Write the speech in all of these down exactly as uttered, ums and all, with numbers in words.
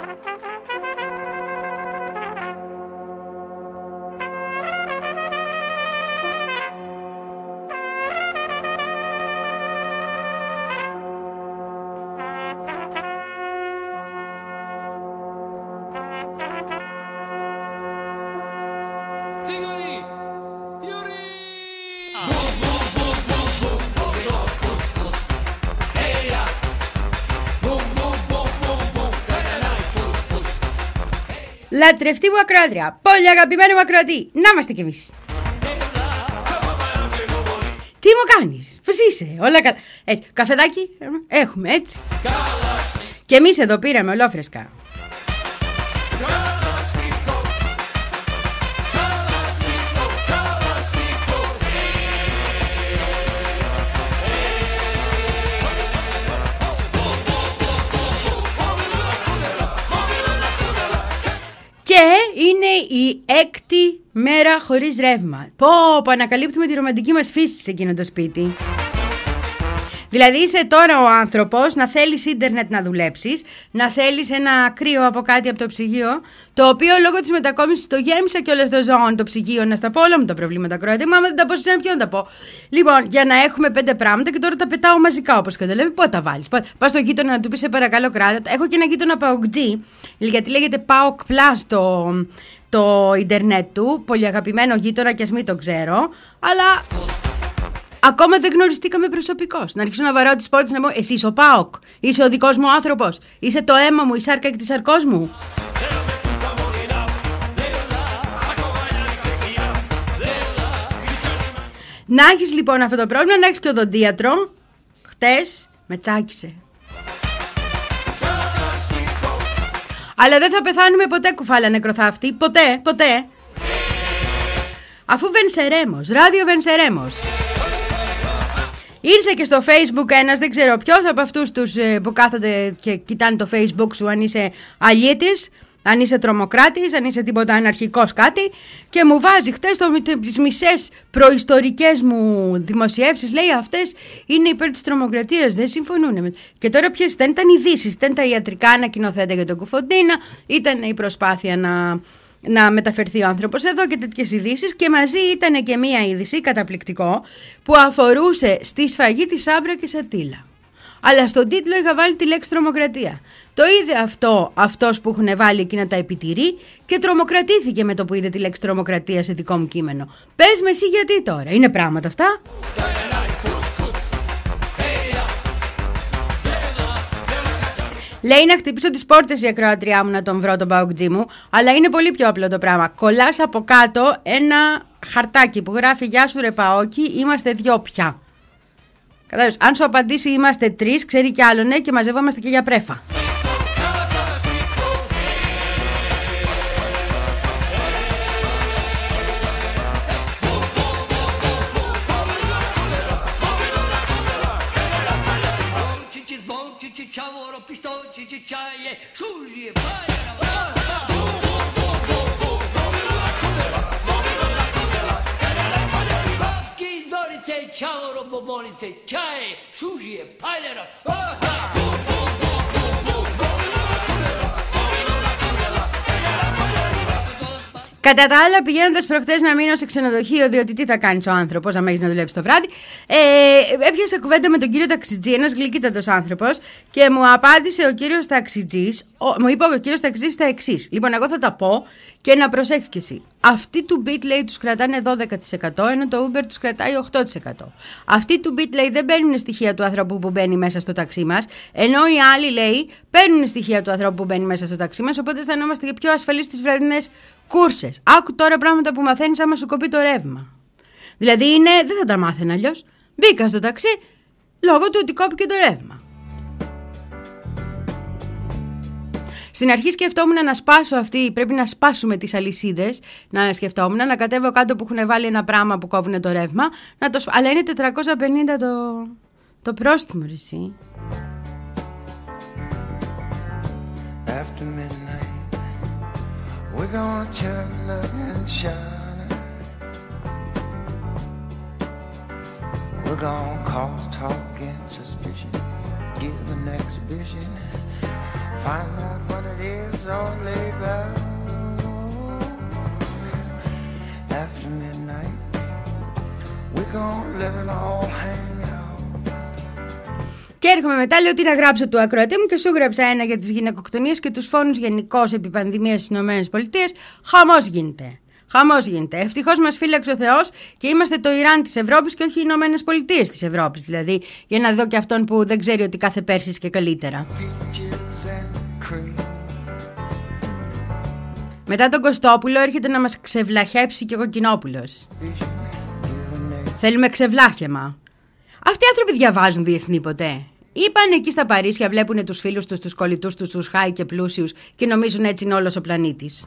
Λατρευτή μου ακροάτρια, πολύ αγαπημένη μου ακροατή, να είμαστε κι εμείς. Τι μου κάνεις, πώς είσαι, όλα καλά. Έτσι, καφεδάκι έχουμε, έτσι. Και εμείς εδώ πήραμε ολόφρεσκα. Και είναι η έκτη μέρα χωρίς ρεύμα. Πω, πω, ανακαλύπτουμε τη ρομαντική μας φύση σε εκείνο το σπίτι. Δηλαδή είσαι τώρα ο άνθρωπος να θέλεις ίντερνετ να δουλέψεις, να θέλεις ένα κρύο από κάτι από το ψυγείο, το οποίο λόγω της μετακόμισης το γέμισα κιόλας το ζώο το ψυγείο, να στα πω όλα μου τα προβλήματα Κροατή, μα άμα δεν τα πω σε ένα ποιον τα πω. Λοιπόν, για να έχουμε πέντε πράγματα και τώρα τα πετάω μαζικά όπως καταλαβαίνεις, πού τα βάλεις. Πας στο γείτονα να του πεις σε παρακαλώ κράτα. Έχω και ένα γείτονα παοκτζή, γιατί λέγεται ΠΑΟΚ Plus το, το ίντερνετ του, πολύ αγαπημένο γείτονα και ας μην το ξέρω, αλλά... Ακόμα δεν γνωριστήκαμε προσωπικώς. Να αρχίσω να βαράω τις πόρτες να πω: εσύ είσαι ο ΠΑΟΚ, είσαι ο δικός μου άνθρωπος, είσαι το αίμα μου, η σάρκα και τη σαρκός μου. Να έχεις λοιπόν αυτό το πρόβλημα, να έχεις και οδοντίατρο. Χτες με τσάκισε. Αλλά δεν θα πεθάνουμε ποτέ κουφάλα νεκροθάφτη. Ποτέ, ποτέ. Αφού Βενσερέμος, ράδιο Βενσερέμος. Ήρθε και στο Facebook ένας, δεν ξέρω ποιος από αυτούς τους που κάθονται και κοιτάνε το Facebook σου, αν είσαι αλήτης, αν είσαι τρομοκράτης, αν είσαι τίποτα αναρχικός κάτι, και μου βάζει χτες το, τις μισές προϊστορικές μου δημοσιεύσεις, λέει αυτές είναι υπέρ της τρομοκρατίας, δεν συμφωνούν. Και τώρα ποιες ήταν, ήταν ειδήσεις, ήταν τα ιατρικά ανακοινωθέντα για τον Κουφοντίνα, ήταν η προσπάθεια να... να μεταφερθεί ο άνθρωπος εδώ και τέτοιες ειδήσεις, και μαζί ήταν και μία είδηση καταπληκτικό που αφορούσε στη σφαγή της Άμπρα και Σατήλα. Αλλά στον τίτλο είχα βάλει τη λέξη τρομοκρατία. Το είδε αυτό αυτός που έχουν βάλει εκείνα τα επιτηρεί και τρομοκρατήθηκε με το που είδε τη λέξη τρομοκρατία σε δικό μου κείμενο. Πες με εσύ γιατί τώρα, είναι πράγματα αυτά? Λέει να χτυπήσω τις πόρτες η ακροατριά μου να τον βρω τον παοκτζή μου, αλλά είναι πολύ πιο απλό το πράγμα. Κολλάς από κάτω ένα χαρτάκι που γράφει «Γεια σου ρε Παόκι, είμαστε δυο πια». Κατάλαβες, αν σου απαντήσει είμαστε τρεις, ξέρει κι άλλο ναι, και μαζευόμαστε και για πρέφα. Κατά τα άλλα, πηγαίνοντας προχτές να μείνω σε ξενοδοχείο, διότι τι θα κάνεις ο άνθρωπος, άμα έχεις να δουλέψεις το βράδυ, ε, έπιασα κουβέντα με τον κύριο ταξιτζή, ένας γλυκύτατος άνθρωπος, και μου απάντησε ο κύριος ταξιτζής, ο, μου είπε ο κύριος ταξιτζής τα εξής. Λοιπόν, εγώ θα τα πω και να προσέξεις κι εσύ. Αυτοί του Beat λέει τους κρατάνε δώδεκα τοις εκατό, ενώ το Uber τους κρατάει οκτώ τοις εκατό. Αυτοί του Beat λέει δεν παίρνουν στοιχεία του ανθρώπου που μπαίνει μέσα στο ταξί μας, ενώ οι άλλοι λέει παίρνουν στοιχεία του ανθρώπου που μπαίνει μέσα στο ταξί μας, οπότε αισθανόμαστε και πιο ασφαλείς στις βραδινές κούρσες. Άκου τώρα πράγματα που μαθαίνεις άμα σου κοπεί το ρεύμα. Δηλαδή είναι, δεν θα τα μάθαινα αλλιώς. Μπήκα στο ταξί λόγω του ότι κόπηκε το ρεύμα. Στην αρχή σκεφτόμουν να σπάσω αυτή, πρέπει να σπάσουμε τις αλυσίδες, να σκεφτόμουν να κατέβω κάτω που έχουν βάλει ένα πράγμα που κόβουν το ρεύμα, να το σπ... αλλά είναι τετρακόσια πενήντα το, το πρόστιμο, ρε εσύ. After midnight, we're gonna chill and shine. We're gonna cause talk and suspicion, give an exhibition. Find out what it is all about. After midnight, we're gonna let it all hang out. Και έρχομαι μετά, λέω τι να γράψω του ακροατή μου και σου γράψα ένα για τις γυναικοκτονίες και τους φόνους γενικώς επί πανδημίας στις ΗΠΑ. Χαμός γίνεται. Χαμός γίνεται. Ευτυχώς μας φύλαξε ο Θεός και είμαστε το Ιράν της Ευρώπης και όχι οι Ηνωμένες Πολιτείες της Ευρώπης. Δηλαδή, για να δω και αυτόν που δεν ξέρει ότι κάθε Πέρσης και καλύτερα. Μετά τον Κωστόπουλο έρχεται να μας ξεβλαχέψει και ο Κοκκινόπουλος. Θέλουμε ξεβλάχεμα. Αυτοί οι άνθρωποι διαβάζουν διεθνή ποτέ? Είπαν εκεί στα Παρίσια, βλέπουν τους φίλους τους, τους κολλητούς τους, τους χάι και πλούσιους και νομίζουν έτσι είναι όλος ο πλανήτης.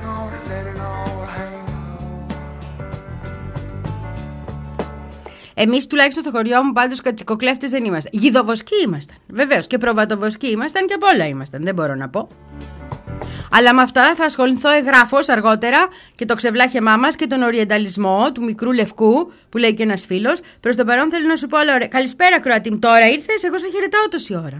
Εμείς τουλάχιστον στο χωριό μου πάντως κατσικοκλέφτες δεν είμαστε. Γιδοβοσκοί ήμασταν. Βεβαίως και προβατοβοσκοί ήμασταν και απ' όλα ήμασταν. Δεν μπορώ να πω. Αλλά με αυτά θα ασχοληθώ εγγράφως αργότερα και το ξεβλάχεμά μας και τον οριενταλισμό του μικρού λευκού που λέει και ένας φίλος. Προς το παρόν θέλω να σου πω όλα ωραία. Καλησπέρα Κροατή, τώρα ήρθες, εγώ σε χαιρετάω τόση ώρα.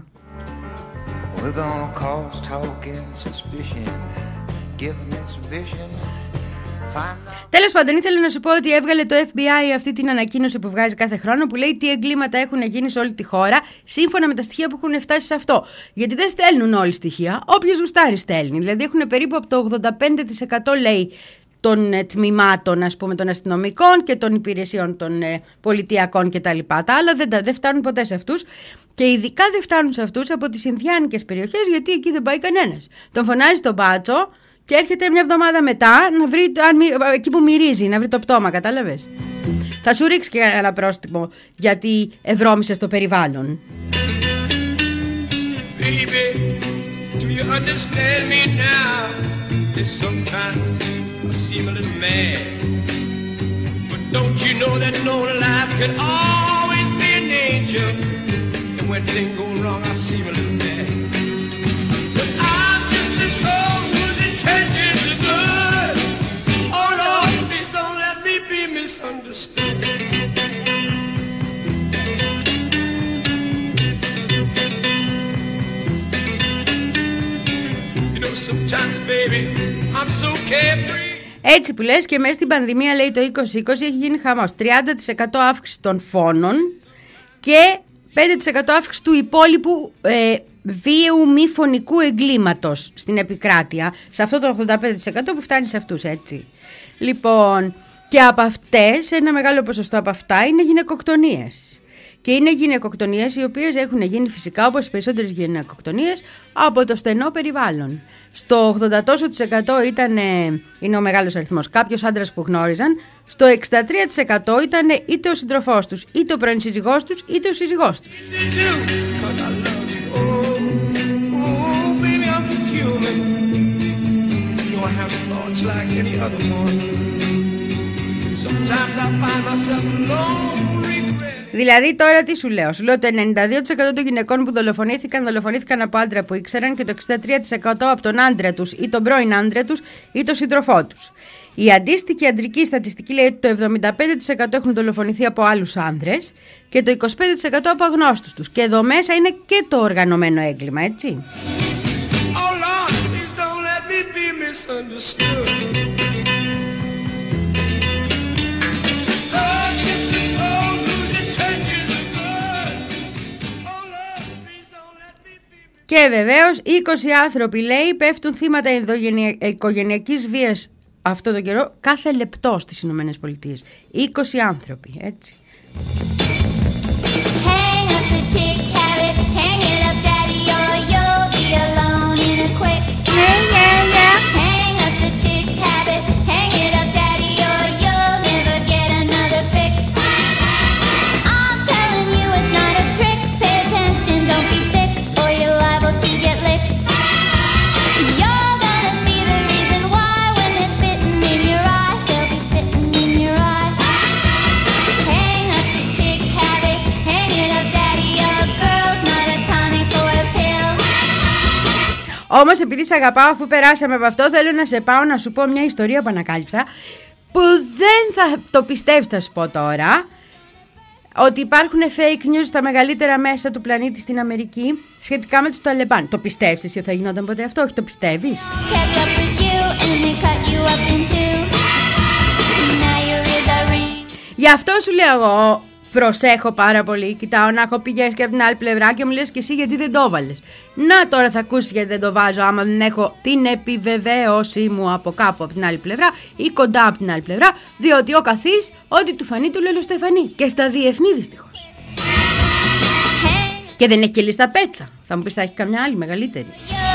Τέλος πάντων, ήθελα να σου πω ότι έβγαλε το Εφ Μπι Άι αυτή την ανακοίνωση που βγάζει κάθε χρόνο που λέει τι εγκλήματα έχουν γίνει σε όλη τη χώρα σύμφωνα με τα στοιχεία που έχουν φτάσει σε αυτό. Γιατί δεν στέλνουν όλοι στοιχεία, όποιος γουστάρει στέλνει. Δηλαδή έχουν περίπου από το ογδόντα πέντε τοις εκατό λέει των ε, τμήματων ας πούμε, των αστυνομικών και των υπηρεσιών των ε, πολιτιακών κτλ. Τα άλλα δεν, δεν φτάνουν ποτέ σε αυτούς. Και ειδικά δεν φτάνουν σε αυτούς από τις Ινδιάνικες περιοχές, γιατί εκεί δεν πάει κανένας. Τον φωνάζει τον μπάτσο. Και έρχεται μια εβδομάδα μετά να βρει, αν, εκεί που μυρίζει, να βρει το πτώμα, κατάλαβες. Θα σου ρίξει και ένα πρόστιμο γιατί ευρώμησες το περιβάλλον. Baby, do you understand me now? Yes, sometimes I seem a little mad. But don't you know that no life can always be an angel? And when things go wrong I seem a little mad. But I'm just a soul. Understood. You know, sometimes, baby, I'm so carefree. Έτσι που λες, και μέσα στην πανδημία λέει το είκοσι είκοσι έχει γίνει χαμός. τριάντα τοις εκατό αύξηση των φόνων και πέντε τοις εκατό αύξηση του υπόλοιπου ε, βίαιου μη φωνικού εγκλήματος στην επικράτεια. Σε αυτό το ογδόντα πέντε τοις εκατό που φτάνει σε αυτούς, έτσι. Λοιπόν, και από αυτές, ένα μεγάλο ποσοστό από αυτά είναι γυναικοκτονίες. Και είναι γυναικοκτονίες οι οποίες έχουν γίνει φυσικά, όπως οι περισσότερες γυναικοκτονίες, από το στενό περιβάλλον. Στο ογδόντα τοις εκατό ήταν, είναι ο μεγάλος αριθμός, κάποιος άντρας που γνώριζαν. Στο εξήντα τρία τοις εκατό ήταν είτε ο σύντροφός τους, είτε ο πρώην σύζυγός τους, είτε ο σύζυγός τους. Δηλαδή τώρα τι σου λέω? Σου λέω το ενενήντα δύο τοις εκατό των γυναικών που δολοφονήθηκαν δολοφονήθηκαν από άντρα που ήξεραν και το εξήντα τρία τοις εκατό από τον άντρα τους ή τον πρώην άντρα τους ή τον σύντροφό τους. Η αντίστοιχη αντρική στατιστική λέει ότι το εβδομήντα πέντε τοις εκατό έχουν δολοφονηθεί από άλλους άνδρες και το είκοσι πέντε τοις εκατό από αγνώστους τους. Και εδώ μέσα είναι και το οργανωμένο έγκλημα, έτσι. Oh Lord, please don't let me be misunderstood. Και βεβαίως είκοσι άνθρωποι λέει πέφτουν θύματα οικογενειακής βίας αυτό το καιρό κάθε λεπτό στις Ηνωμένες Πολιτείες. είκοσι άνθρωποι, έτσι. Hang up the chick carrot, hang it up daddy or you'll be alone in a quick. Yeah, yeah, yeah. Hang up the chick carrot, hang it up daddy or you'll never get another fix. I'm telling you it's not a trick, pay attention, don't be thick or you're liable to get licked. You're gonna see the reason why when they're spitting in your eye, they'll be spitting in your eye. Hang up the chick carrot, hang it up daddy, a girl's not a tonic or a pill. Όμως επειδή σε αγαπάω, αφού περάσαμε από αυτό, θέλω να σε πάω να σου πω μια ιστορία που ανακάλυψα που δεν θα το πιστεύεις, θα σου πω τώρα. ότι υπάρχουν fake news στα μεγαλύτερα μέσα του πλανήτη στην Αμερική σχετικά με τους Ταλιμπάν. Το πιστεύεις εσύ ότι θα γινόταν ποτέ αυτό? Όχι, το πιστεύεις? Γι' αυτό σου λέω εγώ, προσέχω πάρα πολύ, κοιτάω να έχω πηγές και από την άλλη πλευρά και μου λες και εσύ γιατί δεν το έβαλες. Να τώρα θα ακούσεις γιατί δεν το βάζω άμα δεν έχω την επιβεβαίωσή μου από κάπου από την άλλη πλευρά ή κοντά από την άλλη πλευρά, διότι ο καθής ό,τι του φανεί του λέω Στεφανή, και στα διεθνή δυστυχώς. Και δεν έχει και λίστα πέτσα. Θα μου πεις θα έχει καμιά άλλη μεγαλύτερη.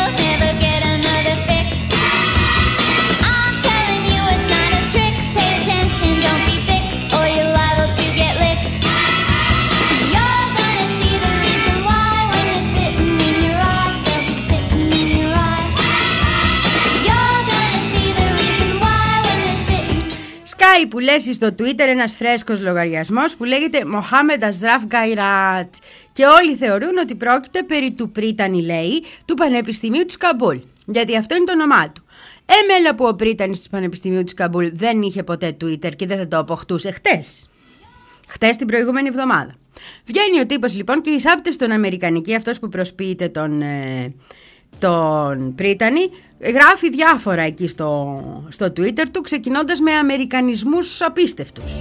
Σκάει που λες στο Twitter ένας φρέσκος λογαριασμός που λέγεται Μοχάμεντ Ασραφ Γκαϊράτ και όλοι θεωρούν ότι πρόκειται περί του Πρίτανη, λέει, του Πανεπιστημίου της Καμπούλ, γιατί αυτό είναι το όνομά του. Έμελα που ο Πρίτανης του Πανεπιστημίου της Καμπούλ δεν είχε ποτέ Twitter και δεν θα το αποκτούσε χτες. Χτες την προηγούμενη εβδομάδα. Βγαίνει ο τύπος λοιπόν και εισάπτει στον Αμερικανική, αυτός που προσποιείται τον, ε, τον Πρίτανη, γράφει διάφορα εκεί στο, στο Twitter του, ξεκινώντας με αμερικανισμούς απίστευτους.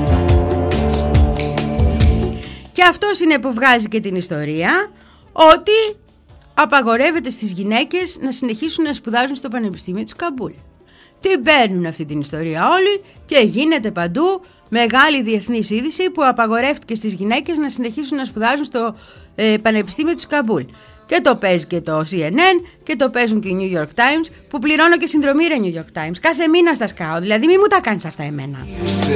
Και αυτός είναι που βγάζει και την ιστορία ότι απαγορεύεται στις γυναίκες να συνεχίσουν να σπουδάζουν στο Πανεπιστήμιο της Καμπούλ. Την παίρνουν αυτή την ιστορία όλοι και γίνεται παντού μεγάλη διεθνής είδηση που απαγορεύτηκε στις γυναίκες να συνεχίσουν να σπουδάζουν στο ε, Πανεπιστήμιο της Καμπούλ. Και το παίζει και το σι εν εν και το παίζουν και οι New York Times, που πληρώνω και συνδρομή ρε New York Times. Κάθε μήνα στα σκάω, δηλαδή μη μου τα κάνεις αυτά εμένα.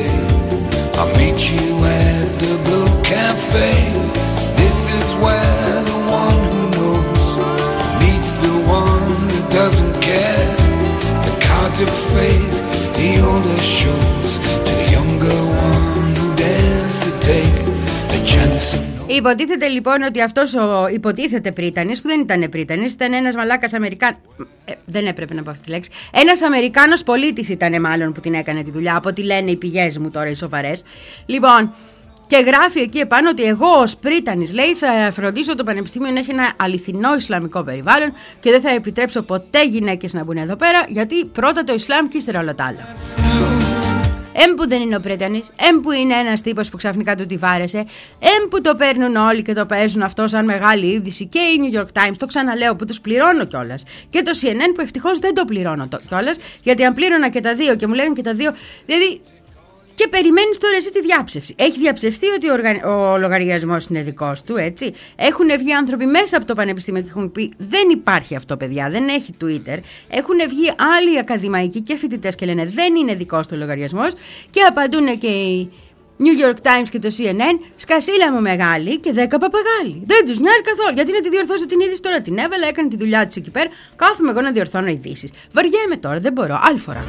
Υποτίθεται λοιπόν ότι αυτός ο υποτίθεται Πρίτανης, που δεν ήταν Πρίτανης, ήταν ένας μαλάκας Αμερικάνος. Ε, δεν έπρεπε να πω αυτή τη λέξη. Ένας Αμερικάνος πολίτης ήταν μάλλον που την έκανε τη δουλειά, από ό,τι λένε οι πηγές μου τώρα οι σοβαρές. Λοιπόν, και γράφει εκεί επάνω ότι εγώ ως Πρίτανης, λέει, θα φροντίσω το Πανεπιστήμιο να έχει ένα αληθινό Ισλαμικό περιβάλλον και δεν θα επιτρέψω ποτέ γυναίκες να μπουν εδώ πέρα, γιατί πρώτα το Ισλάμ και ύστερα όλα τα άλλα. Εμ που δεν είναι ο Πρίτανης, εμ που είναι ένας τύπος που ξαφνικά του τη βάρεσε, εμ που το παίρνουν όλοι και το παίζουν αυτό σαν μεγάλη είδηση, και η New York Times, το ξαναλέω, που τους πληρώνω κιόλας, και το σι εν εν που ευτυχώς δεν το πληρώνω κιόλας, γιατί αν πλήρωνα και τα δύο και μου λένε και τα δύο, δηλαδή. Και περιμένεις τώρα εσύ τη διάψευση. Έχει διαψευστεί ότι ο, οργα... ο λογαριασμός είναι δικός του, έτσι. Έχουν βγει άνθρωποι μέσα από το πανεπιστήμιο και έχουν πει δεν υπάρχει αυτό, παιδιά, δεν έχει Twitter. Έχουν βγει άλλοι ακαδημαϊκοί και φοιτητές και λένε δεν είναι δικός του λογαριασμός. Και απαντούν και οι New York Times και το σι εν εν, σκασίλα μου μεγάλη και δέκα παπαγάλοι. Δεν τους νοιάζει καθόλου. Γιατί να τη διορθώσω την είδηση τώρα, την έβαλα, έκανε τη δουλειά της εκεί πέρα. Κάθομαι εγώ να διορθώνω ειδήσεις. Βαριέμαι τώρα, δεν μπορώ. Άλλη φορά.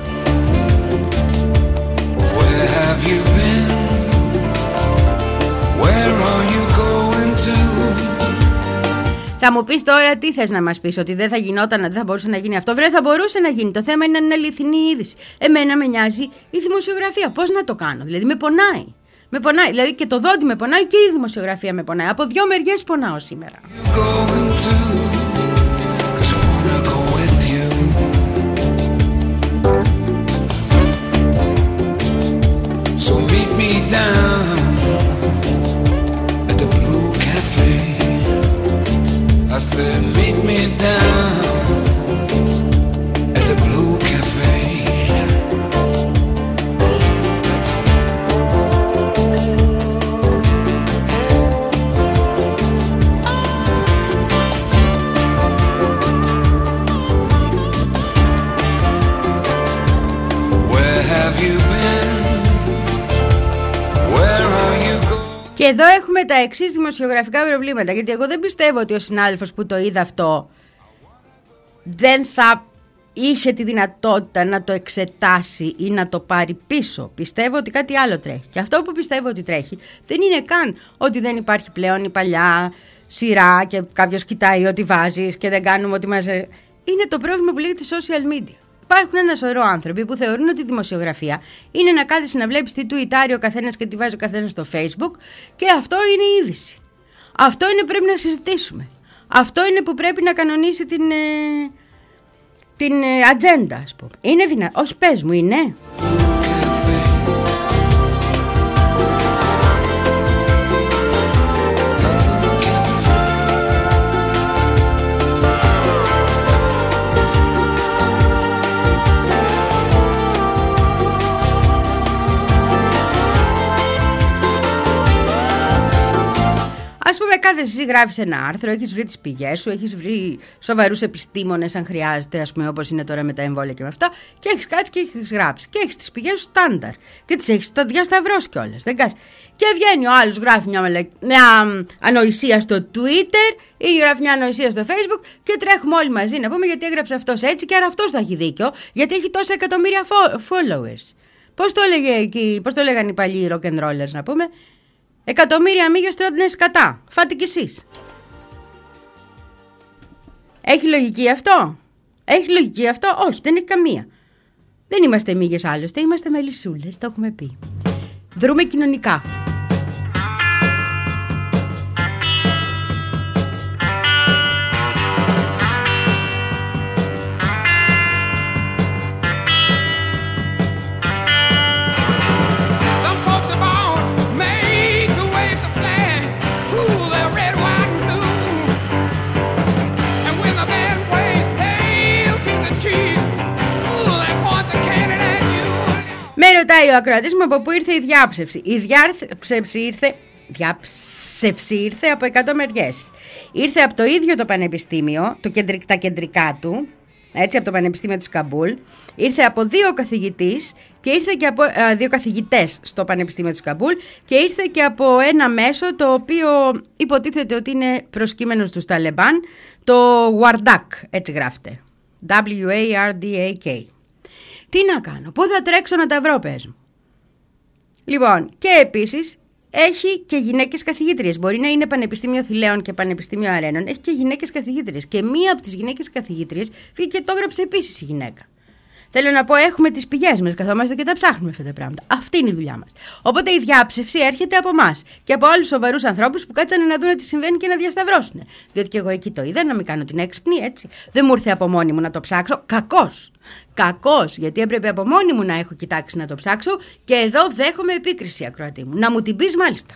Where have you been? Where are you going to? Θα μου πεις τώρα τι θες να μας πεις, ότι δεν θα γινόταν, δεν θα μπορούσε να γίνει αυτό. Βρε, θα μπορούσε να γίνει. Το θέμα είναι να είναι αληθινή είδηση. Εμένα με νοιάζει η δημοσιογραφία. Πώς να το κάνω, δηλαδή με πονάει. Με πονάει, δηλαδή και το δόντι με πονάει και η δημοσιογραφία με πονάει. Από δυο μεριές πονάω σήμερα. So meet me down at the Blue Cafe. I said meet me down at the Blue Cafe. Where have you been? Και εδώ έχουμε τα εξής δημοσιογραφικά προβλήματα. Γιατί εγώ δεν πιστεύω ότι ο συνάδελφος που το είδε αυτό δεν θα είχε τη δυνατότητα να το εξετάσει ή να το πάρει πίσω. Πιστεύω ότι κάτι άλλο τρέχει. Και αυτό που πιστεύω ότι τρέχει δεν είναι καν ότι δεν υπάρχει πλέον η παλιά σειρά και κάποιος κοιτάει ό,τι βάζεις και δεν κάνουμε ό,τι μας. Είναι το πρόβλημα που λέγεται social media. υπάρχουν ένα σωρό άνθρωποι που θεωρούν ότι η δημοσιογραφία είναι να κάθεσαι να βλέπεις τι τουιτάρει ο καθένας και τι βάζει ο καθένας στο Facebook και αυτό είναι η είδηση. Αυτό είναι που πρέπει να συζητήσουμε. Αυτό είναι που πρέπει να κανονίσει την, ε, την ε, ατζέντα, ας πούμε. Είναι δυνατό? Όχι, πες μου, είναι. Ας πούμε, κάθεσαι εσύ, γράφεις ένα άρθρο, έχεις βρει τις πηγές σου, έχεις βρει σοβαρούς επιστήμονες αν χρειάζεται, ας πούμε, όπως είναι τώρα με τα εμβόλια και με αυτά, και έχεις κάτσει και έχεις γράψει. Και έχεις τις πηγές σου στάνταρ. Και τις έχεις διασταυρώσει κιόλας. Δεν κάτσεις. Και βγαίνει ο άλλος, γράφει μια, μελε... μια ανοησία στο Twitter ή γράφει μια ανοησία στο Facebook και τρέχουμε όλοι μαζί να πούμε γιατί έγραψε αυτός έτσι και άρα αυτός θα έχει δίκιο, γιατί έχει τόσα εκατομμύρια followers. Πώς το έλεγε εκεί, πώς το λέγανε οι παλιοί rock and rollers, να πούμε. Εκατομμύρια μύγες τρώνε σκατά. Φάτε κι εσείς. Έχει λογική αυτό? Έχει λογική αυτό? Όχι, δεν έχει καμία. Δεν είμαστε μύγες άλλωστε, είμαστε μελισσούλες, το έχουμε πει. Δρούμε κοινωνικά. Με ρωτάει ο ακροατής μου από πού ήρθε η διάψευση. Η διάψευση ήρθε, διάψευση ήρθε από εκατό μεριές. Ήρθε από το ίδιο το πανεπιστήμιο, το κεντρικ, τα κεντρικά του, έτσι, από το Πανεπιστήμιο της Καμπούλ. Ήρθε από δύο καθηγητές και ήρθε και από α, δύο καθηγητές στο Πανεπιστήμιο της Καμπούλ και ήρθε και από ένα μέσο το οποίο υποτίθεται ότι είναι προσκύμενος του Ταλεμπάν, το Wardak, έτσι γράφεται. W A R D A K. Τι να κάνω, πού θα τρέξω να τα βρω, πες μου. Λοιπόν, και επίσης έχει και γυναίκες καθηγήτριες. Μπορεί να είναι Πανεπιστήμιο Θηλαίων και Πανεπιστήμιο Αρένων. Έχει και γυναίκες καθηγήτριες. Και μία από τις γυναίκες καθηγήτριες φύγει και το έγραψε επίσης η γυναίκα. Θέλω να πω, έχουμε τις πηγές μας, καθόμαστε και τα ψάχνουμε αυτά τα πράγματα. Αυτή είναι η δουλειά μας. Οπότε η διάψευση έρχεται από εμάς και από άλλους σοβαρούς ανθρώπους που κάτσανε να δουν τι συμβαίνει και να διασταυρώσουν. Διότι και εγώ εκεί το είδα, να μην κάνω την έξυπνη, έτσι. Δεν μου ήρθε από μόνη μου να το ψάξω. Κακός. Κακός, γιατί έπρεπε από μόνη μου να έχω κοιτάξει να το ψάξω και εδώ δέχομαι επίκριση, ακροατή μου. Να μου την πεις μάλιστα.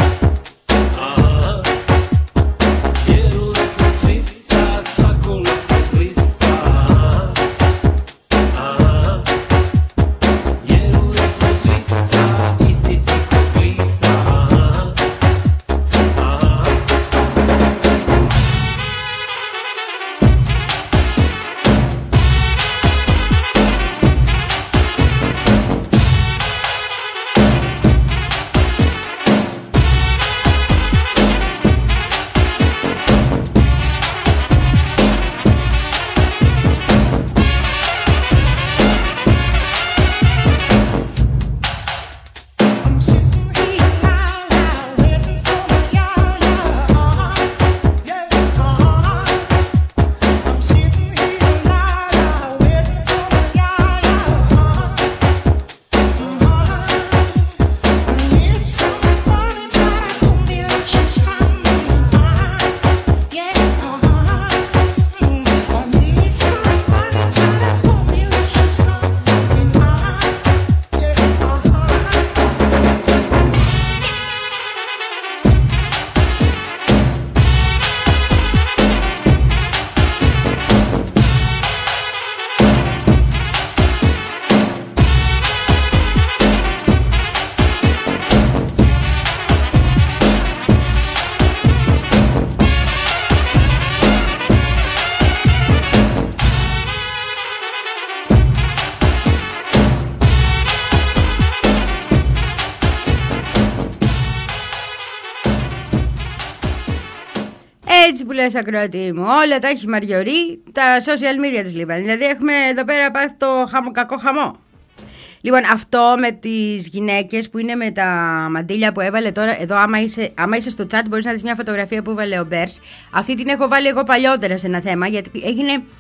Έτσι που λες, ακροατή μου, όλα τα έχει Μαριωρή, τα social media της λοιπόν. Δηλαδή έχουμε εδώ πέρα πάθει το χαμο, κακό χαμό. Λοιπόν, αυτό με τις γυναίκες που είναι με τα μαντήλια που έβαλε τώρα, εδώ άμα είσαι, άμα είσαι στο chat μπορείς να δεις μια φωτογραφία που έβαλε ο Μπέρς. Αυτή την έχω βάλει εγώ παλιότερα σε ένα θέμα, γιατί έγινε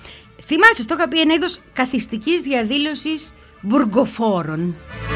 θυμάσαι, στο είχα πει, ένα είδος καθιστικής διαδήλωσης μπουργκοφόρων.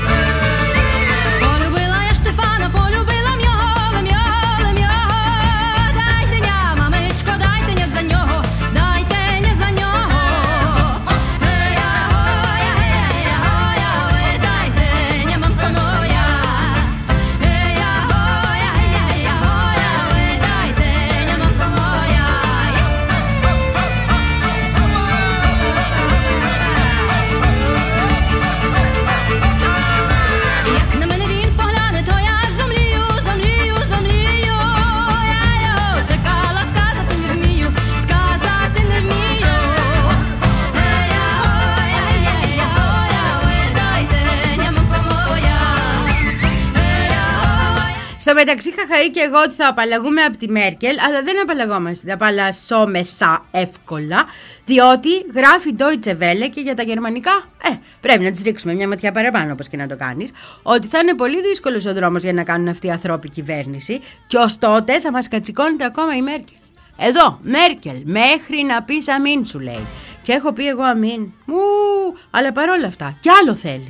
Στο μεταξύ είχα χαρεί και εγώ ότι θα απαλλαγούμε από τη Μέρκελ, αλλά δεν απαλλαγόμαστε, απαλλασσόμεθα εύκολα, διότι γράφει Deutsche Welle και για τα γερμανικά, ε, πρέπει να τις ρίξουμε μια ματιά παραπάνω, όπως και να το κάνεις, ότι θα είναι πολύ δύσκολος ο δρόμος για να κάνουν αυτή η ανθρώπη κυβέρνηση και ως τότε θα μας κατσικώνεται ακόμα η Μέρκελ. Εδώ, Μέρκελ, μέχρι να πεις αμήν, σου λέει. Και έχω πει εγώ αμήν, μου, αλλά παρόλα αυτά, κι άλλο θέλει.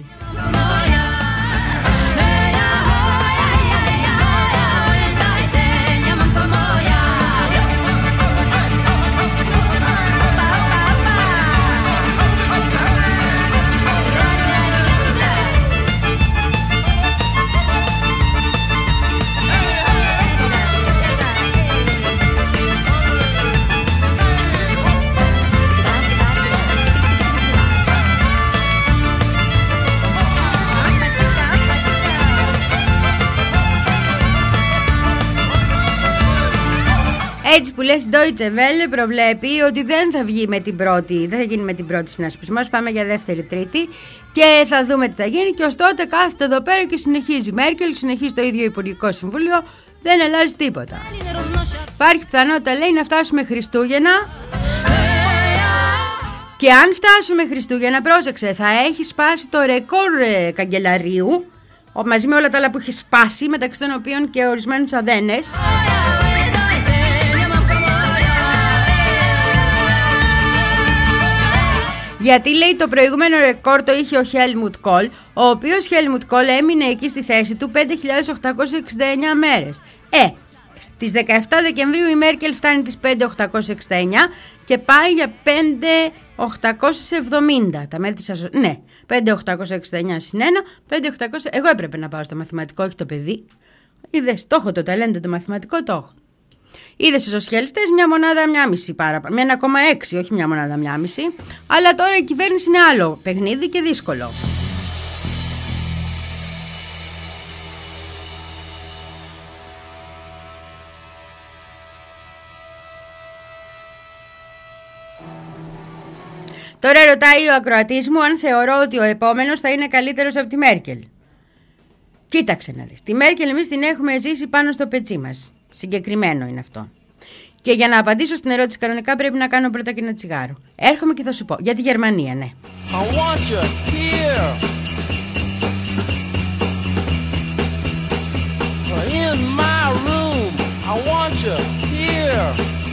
Έτσι που λες, Deutsche Welle προβλέπει ότι δεν θα βγει με την πρώτη, δεν θα γίνει με την πρώτη συνασπισμός, πάμε για δεύτερη τρίτη και θα δούμε τι θα γίνει και ως τότε κάθεται εδώ πέρα και συνεχίζει η Μέρκελ, συνεχίζει το ίδιο Υπουργικό Συμβούλιο, δεν αλλάζει τίποτα. Υπάρχει πιθανότητα, λέει, να φτάσουμε Χριστούγεννα και αν φτάσουμε Χριστούγεννα, πρόσεξε, θα έχει σπάσει το ρεκόρ ε, καγκελαρίου, μαζί με όλα τα άλλα που έχει σπάσει, μεταξύ των οποίων και ορισμένους αδένες. Γιατί, λέει, το προηγούμενο ρεκόρ το είχε ο Helmut Kohl, ο οποίος Helmut Kohl έμεινε εκεί στη θέση του πέντε χιλιάδες οκτακόσιες εξήντα εννέα μέρες. Ε, στις δεκαεφτά Δεκεμβρίου η Μέρκελ φτάνει τις πέντε χιλιάδες οκτακόσιες εξήντα εννέα και πάει για πέντε χιλιάδες οκτακόσιες εβδομήντα. Τα μέτρησα, ναι, πέντε χιλιάδες οκτακόσιες εξήντα εννέα συν ένα, πέντε χιλιάδες οκτακόσια. Εγώ έπρεπε να πάω στο μαθηματικό, όχι το παιδί. Είδες, το έχω το ταλέντο το μαθηματικό, το έχω. Είδες οι σοσιαλιστές μια μονάδα μια μισή παραπάνω, με ένα κόμμα έξι, όχι μια μονάδα μια μισή. Αλλά τώρα η κυβέρνηση είναι άλλο παιχνίδι και δύσκολο. Τώρα ρωτάει ο ακροατής μου αν θεωρώ ότι ο επόμενος θα είναι καλύτερος από τη Μέρκελ. Κοίταξε να δεις. Τη Μέρκελ εμείς την έχουμε ζήσει πάνω στο πετσί μας. Συγκεκριμένο είναι αυτό. Και για να απαντήσω στην ερώτηση κανονικά πρέπει να κάνω πρώτα και ένα τσιγάρο. Έρχομαι και θα σου πω. Για τη Γερμανία, ναι. I want you here. In my room. I want you here.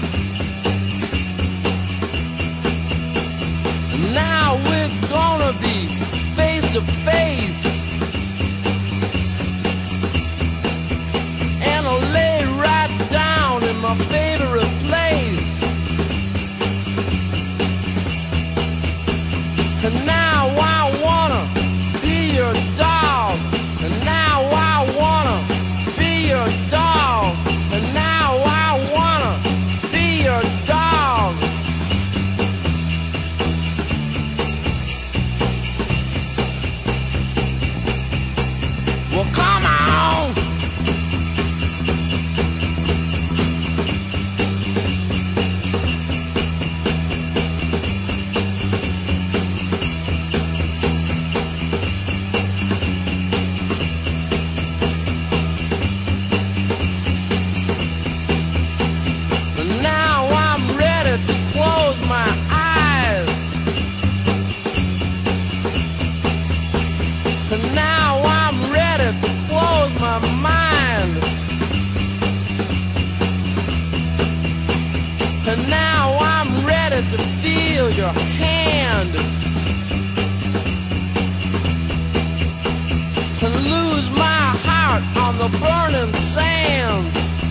Now we're gonna be face to face. And I'll lay right down in my favorite place. And now I wanna be your dog. And now I wanna be your dog. And now I wanna be your dog. Well, come on. the burning sand.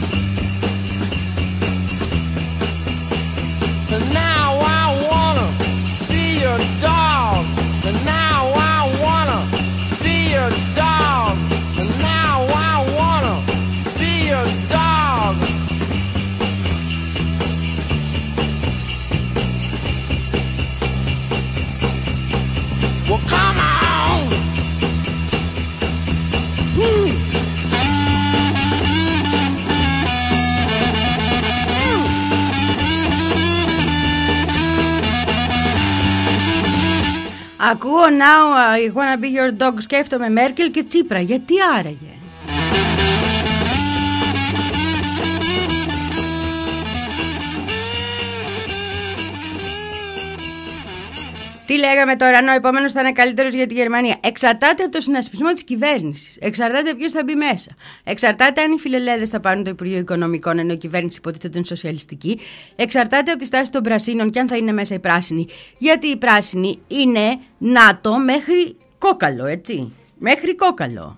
And now I wanna be your dog. And now I wanna be your dog. And now I wanna be your dog. Well, come on. Woo. Ακούω now I wanna be your dog, σκέφτομαι Μέρκελ και Τσίπρα. Γιατί άραγε? Τι λέγαμε τώρα, ενώ ο επόμενος θα είναι καλύτερος για τη Γερμανία? Εξαρτάται από το συνασπισμό της κυβέρνησης. Εξαρτάται ποιος θα μπει μέσα. Εξαρτάται αν οι φιλελέδες θα πάρουν το Υπουργείο Οικονομικών, ενώ η κυβέρνηση υποτίθεται είναι σοσιαλιστική. Εξαρτάται από τη στάση των πρασίνων και αν θα είναι μέσα οι πράσινοι. Γιατί οι πράσινοι είναι ΝΑΤΟ μέχρι κόκαλο, έτσι. Μέχρι κόκαλο.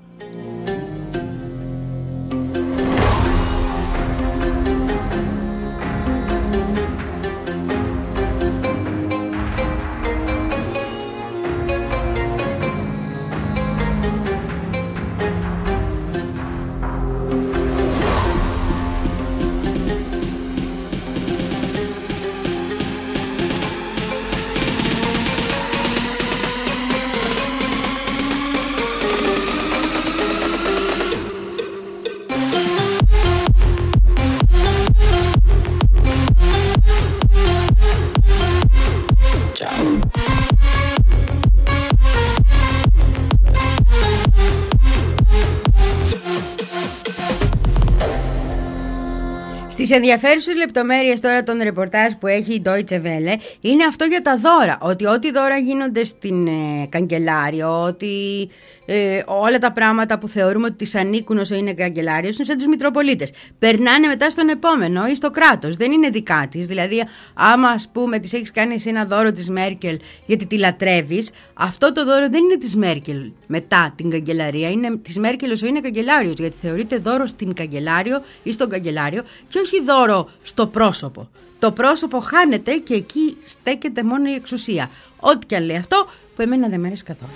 Στις ενδιαφέρουσες λεπτομέρειες τώρα των ρεπορτάζ που έχει η Deutsche Welle είναι αυτό για τα δώρα. Ότι ό,τι δώρα γίνονται στην ε, καγκελάριο, ότι ε, όλα τα πράγματα που θεωρούμε ότι τις ανήκουν όσο είναι καγκελάριος είναι σαν τους Μητροπολίτες. Περνάνε μετά στον επόμενο ή στο κράτος. Δεν είναι δικά της. Δηλαδή, άμα ας πούμε της έχεις κάνει εσύ ένα δώρο της Μέρκελ γιατί τη λατρεύεις, αυτό το δώρο δεν είναι της Μέρκελ μετά την καγκελαρία. Είναι της Μέρκελ όσο είναι καγκελάριος. Γιατί θεωρείται δώρο στην καγκελάριο ή στον καγκελάριο και όχι δώρο στο πρόσωπο. Το πρόσωπο χάνεται και εκεί στέκεται μόνο η εξουσία. Ό,τι και αν λέει αυτό, που εμένα δεν μ' αρέσει καθόλου.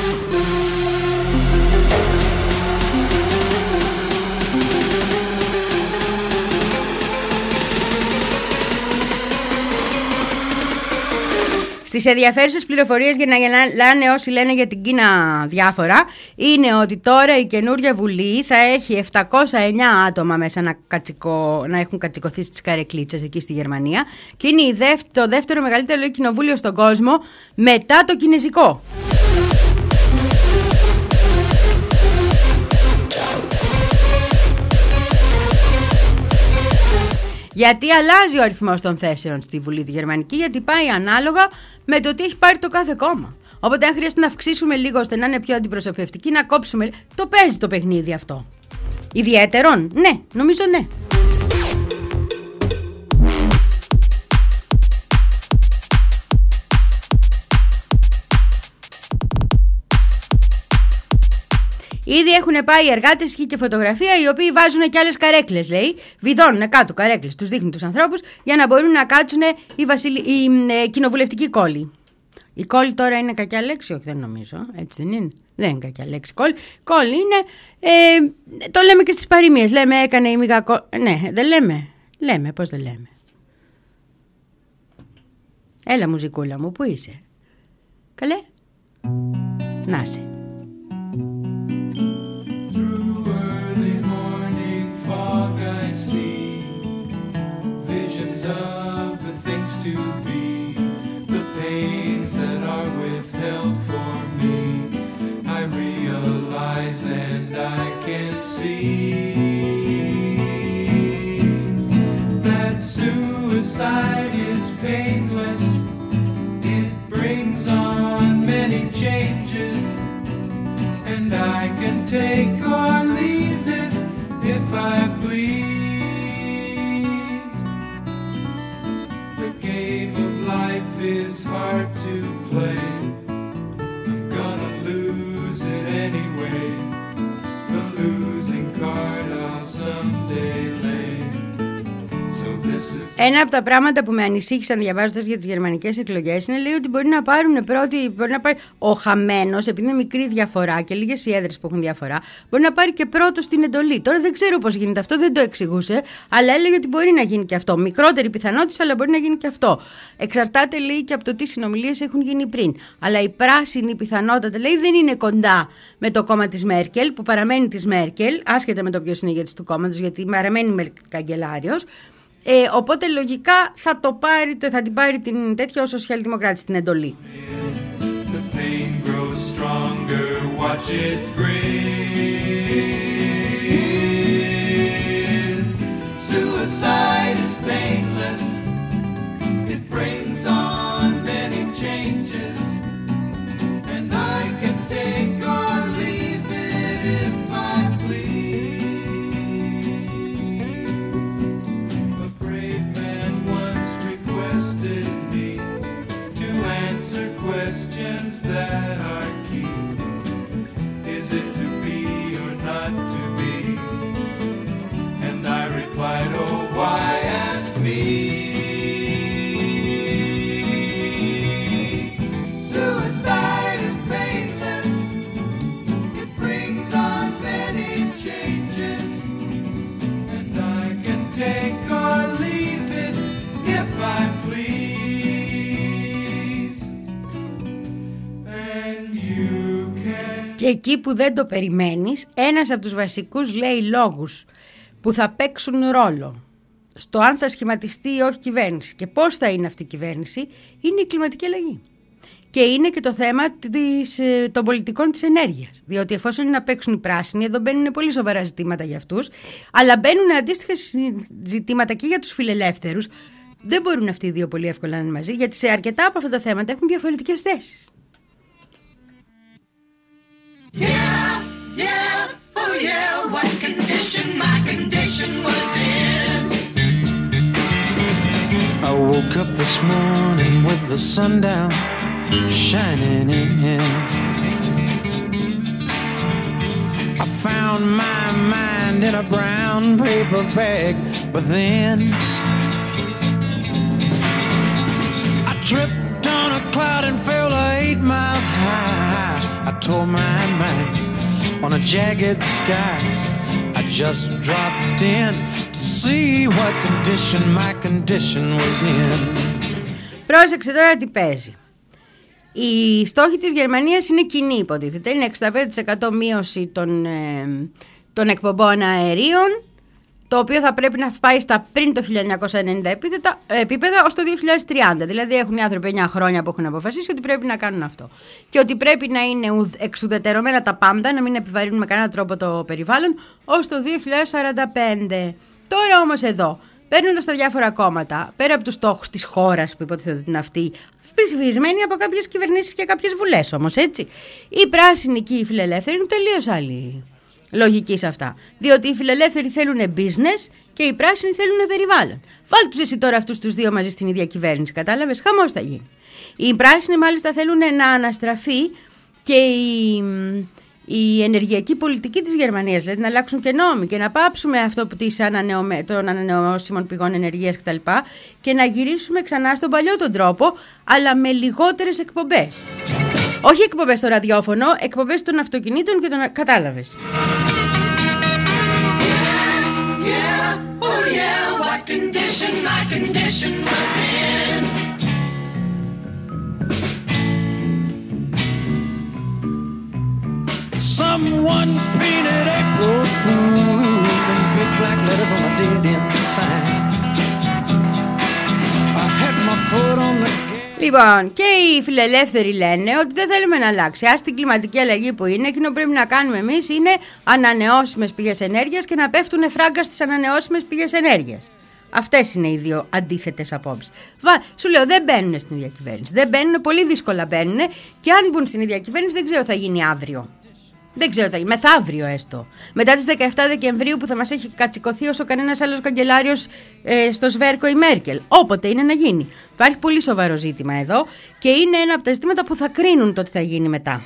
Στις ενδιαφέρουσες πληροφορίες για να γελάνε όσοι λένε για την Κίνα διάφορα είναι ότι τώρα η καινούρια Βουλή θα έχει επτακόσια εννιά άτομα μέσα να, κατσικο, να έχουν κατσικωθεί στις καρεκλίτσες εκεί στη Γερμανία και είναι η δεύ, το δεύτερο μεγαλύτερο κοινοβούλιο στον κόσμο μετά το κινεζικό. Γιατί αλλάζει ο αριθμός των θέσεων στη Βουλή τη Γερμανική, γιατί πάει ανάλογα με το τι έχει πάρει το κάθε κόμμα. Οπότε, αν χρειάζεται να αυξήσουμε λίγο ώστε να είναι πιο αντιπροσωπευτική, να κόψουμε. Το παίζει το παιχνίδι αυτό. Ιδιαίτερον, ναι, νομίζω ναι. Ήδη έχουν πάει οι εργάτες και φωτογραφία, οι οποίοι βάζουν και άλλες καρέκλες, λέει. Βιδώνουν κάτω καρέκλες, τους δείχνουν τους ανθρώπους για να μπορούν να κάτσουν οι, βασιλ... οι ε, κοινοβουλευτικοί κόλλοι. Η κόλλη τώρα είναι κακιά λέξη, όχι δεν νομίζω, έτσι δεν είναι. Δεν είναι κακιά λέξη κόλλη. Κόλλη είναι, ε, το λέμε και στις παροιμίες, λέμε έκανε η μηγα κόλλη. Ναι, δεν λέμε, λέμε, πώς δεν λέμε. Έλα μουζικούλα μου, πού είσαι? Καλέ, να σε. Of the things to be, the pains that are withheld for me, I realize and I can see that suicide is painless. It brings on many changes, and I can take or leave it if I please. Is hard to play. I'm gonna lose it anyway. The losing card Ένα από τα πράγματα που με ανησύχησαν διαβάζοντας για τις γερμανικές εκλογές είναι, λέει, ότι μπορεί να πάρουν πρώτη. Μπορεί να πάρει, ο χαμένος, επειδή είναι μικρή διαφορά και λίγες οι έδρες που έχουν διαφορά, μπορεί να πάρει και πρώτο στην εντολή. Τώρα δεν ξέρω πώς γίνεται αυτό, δεν το εξηγούσε, αλλά έλεγε ότι μπορεί να γίνει και αυτό. Μικρότερη πιθανότητα, αλλά μπορεί να γίνει και αυτό. Εξαρτάται, λέει, και από το τι συνομιλίες έχουν γίνει πριν. Αλλά η πράσινη πιθανότητα, λέει, δεν είναι κοντά με το κόμμα της Μέρκελ, που παραμένει της Μέρκελ, άσχετα με το ποιος είναι ηγέτης του κόμματος, γιατί παραμένει καγκελάριος. Ε, οπότε λογικά θα, το πάρει, θα την πάρει την τέτοια ο σοσιαλδημοκράτης την εντολή. The pain grows stronger, watch it grin. Suicide is painless. It brings on many changes. And I can take or leave it if I please. A brave man once requested me to answer questions that are key. Is it to be or not to be? And I replied, oh, why ask me? Suicide is painless. It brings on many changes. And I can take or leave it if I please. And you can. Και εκεί που δεν το περιμένεις, ένας από τους βασικούς, λέει, λόγους που θα παίξουν ρόλο στο αν θα σχηματιστεί ή όχι κυβέρνηση και πώς θα είναι αυτή η κυβέρνηση, είναι η κλιματική αλλαγή. Και είναι και το θέμα της, των πολιτικών της ενέργειας. Διότι εφόσον είναι να παίξουν οι πράσινοι, εδώ μπαίνουν πολύ σοβαρά ζητήματα για αυτούς, αλλά μπαίνουν αντίστοιχα ζητήματα και για τους φιλελεύθερους. Δεν μπορούν αυτοί οι δύο πολύ εύκολα να είναι μαζί, γιατί σε αρκετά από αυτά τα θέματα έχουν διαφορετικές θέσεις. Yeah, yeah, oh yeah, what condition my condition was in. I woke up this morning with the sun down, shining in. I found my mind in a brown paper bag, but then I tripped on a cloud and fell eight miles high. I tore my mind on a jagged sky. I just dropped in to see what condition my condition was in. Πρόσεξε τώρα τι παίζει. Οι στόχοι της Γερμανίας είναι κοινοί, υποτίθεται. Είναι εξήντα πέντε τοις εκατό μείωση των, ε, των εκπομπών αερίων, το οποίο θα πρέπει να πάει στα πριν το χίλια εννιακόσια ενενήντα επίπεδα, επίπεδα ως το δύο χιλιάδες τριάντα. Δηλαδή έχουν οι άνθρωποι εννιά χρόνια που έχουν αποφασίσει ότι πρέπει να κάνουν αυτό. Και ότι πρέπει να είναι εξουδετερωμένα τα πάντα, να μην επιβαρύνουν με κανένα τρόπο το περιβάλλον, ως το δύο χιλιάδες σαράντα πέντε. Τώρα όμως εδώ, παίρνοντας τα διάφορα κόμματα, πέρα από τους στόχους της χώρας που υποτίθεται ότι είναι αυτοί, ψηφισμένοι από κάποιες κυβερνήσεις και κάποιες βουλές όμως, έτσι. Οι πράσινοι και οι φιλελεύθεροι είναι τελείως άλλοι λογική σε αυτά. Διότι οι φιλελεύθεροι θέλουν business και οι πράσινοι θέλουν περιβάλλον. Βάλτε τους εσύ τώρα αυτούς τους δύο μαζί στην ίδια κυβέρνηση, κατάλαβες, χαμός θα γίνει. Οι πράσινοι μάλιστα θέλουν να αναστραφεί και η, η ενεργειακή πολιτική της Γερμανίας, δηλαδή να αλλάξουν και νόμοι και να πάψουμε αυτό που της ανανεωμε, των ανανεώσιμων πηγών ενεργείας κτλ. Και να γυρίσουμε ξανά στον παλιό τον τρόπο, αλλά με λιγότερες εκπομπές. Όχι εκπομπές στο ραδιόφωνο, εκπομπές των αυτοκινήτων και των... Κατάλαβες. Yeah, yeah, oh yeah, what condition my condition was in. Someone painted April Fool in big black letters on a dead-end sign. I had my foot on the... Λοιπόν, και οι φιλελεύθεροι λένε ότι δεν θέλουμε να αλλάξει. Ας την κλιματική αλλαγή που είναι, εκείνο που πρέπει να κάνουμε εμείς είναι ανανεώσιμες πηγές ενέργειας και να πέφτουν φράγκα στις ανανεώσιμες πηγές ενέργειας. Αυτές είναι οι δύο αντίθετες απόψεις. Σου λέω, δεν μπαίνουν στην ίδια κυβέρνηση. Δεν μπαίνουν, πολύ δύσκολα μπαίνουν και αν μπουν στην ίδια κυβέρνηση δεν ξέρω θα γίνει αύριο. Δεν ξέρω θα γίνει, μεθαύριο έστω. Μετά τις δεκαεφτά Δεκεμβρίου που θα μας έχει κατσικωθεί όσο κανένας άλλος καγκελάριος ε, στο σβέρκο η Μέρκελ. Όποτε είναι να γίνει. Υπάρχει πολύ σοβαρό ζήτημα εδώ και είναι ένα από τα ζητήματα που θα κρίνουν το τι θα γίνει μετά.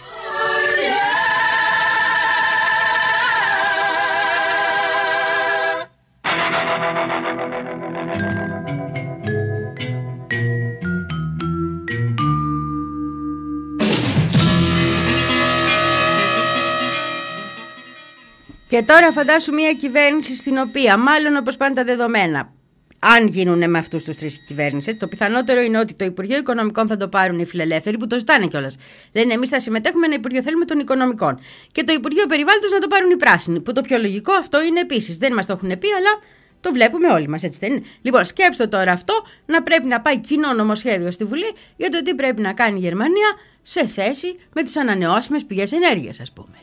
Και τώρα φαντάσου μια κυβέρνηση στην οποία, μάλλον όπως πάνε τα δεδομένα, αν γίνουν με αυτούς τους τρεις κυβέρνησες, το πιθανότερο είναι ότι το Υπουργείο Οικονομικών θα το πάρουν οι φιλελεύθεροι, που το ζητάνε κιόλας. Λένε εμείς θα συμμετέχουμε ένα Υπουργείο, θέλουμε των Οικονομικών. Και το Υπουργείο Περιβάλλοντος να το πάρουν οι πράσινοι. Που το πιο λογικό αυτό είναι επίσης. Δεν μας το έχουν πει, αλλά το βλέπουμε όλοι μας, έτσι δεν είναι? Λοιπόν, σκέψτε τώρα αυτό, να πρέπει να πάει κοινό νομοσχέδιο στη Βουλή για το τι πρέπει να κάνει η Γερμανία σε θέση με τις ανανεώσιμες πηγές ενέργειας, ας πούμε.